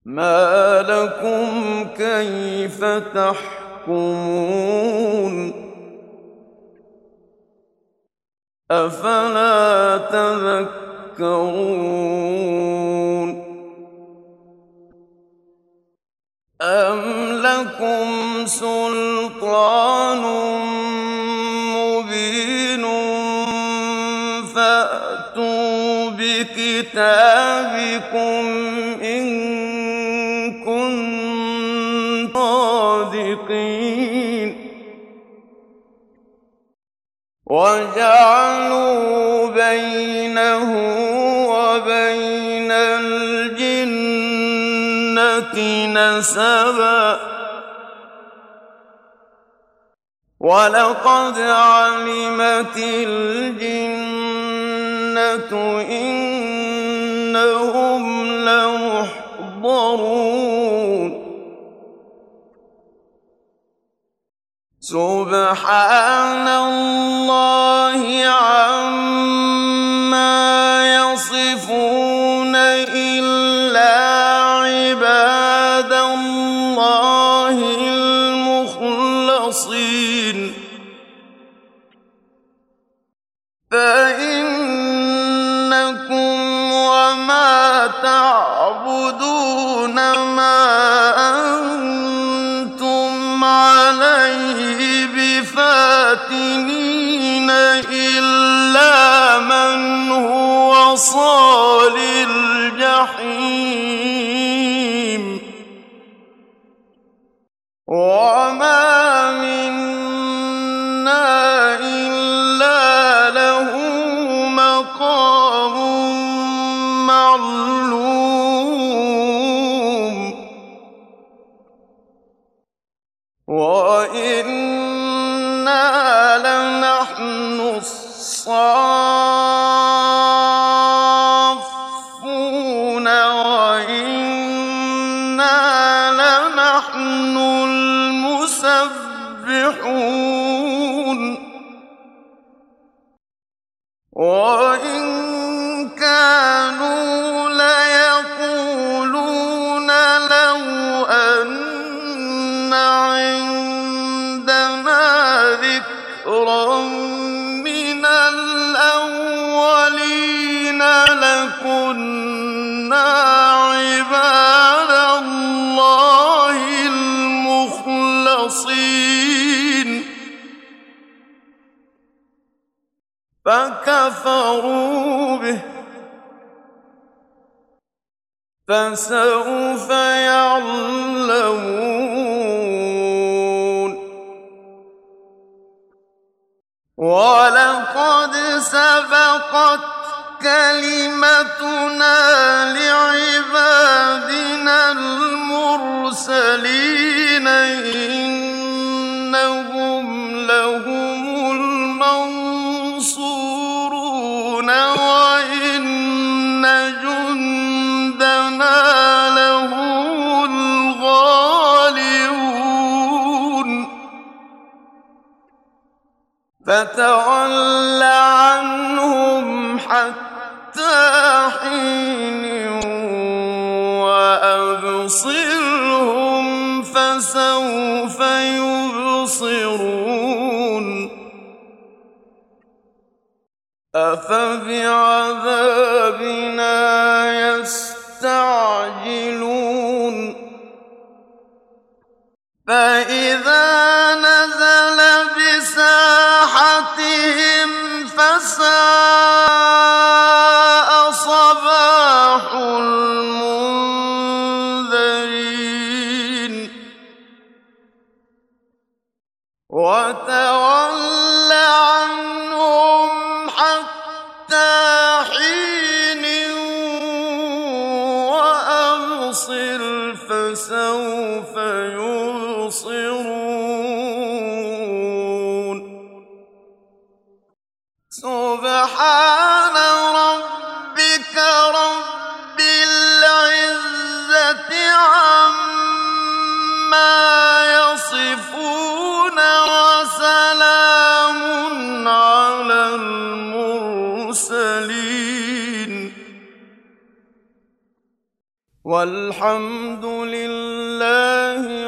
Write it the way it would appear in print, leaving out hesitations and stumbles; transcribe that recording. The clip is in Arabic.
ما لكم كيف تحكمون أفلا تذكرون أم لكم سلطان مبين فأتوا بكتابكم إن كنتم صادقين وجعلوا بينه وبين الجنة نسبا ولقد علمت الجنة إنهم لمحضرون سبحان الله عما يصفون إلا عباد الله المخلصين فإنكم وما تعبدون ما أنتم عليه بفاتنين إلا من هو صال الجحيم وما منا إلا له مقام معلوم وإنا لنحن الصافون وإنا لنحن المسبحون وإن كانوا ليقولون لو أن عندنا ذكرا من الأولين لكنا عباد الله المخلصين فكفروا به فسوف يعلمون ولقد سبقت كلمتنا لعبادنا المرسلين إنهم لهم المنصورون وإن جندنا لهم الغالبون فتول عنهم حتى حين وأبصرهم فسوف يبصرون أفبعذابنا يستعجلون فإذا نزل بساحتهم فساء صباح المنذرين وتول عنهم حتى حين وأبصر فسوف يبصرون سبحان ربك رب العزة عما يصفون وسلام على المرسلين والحمد لله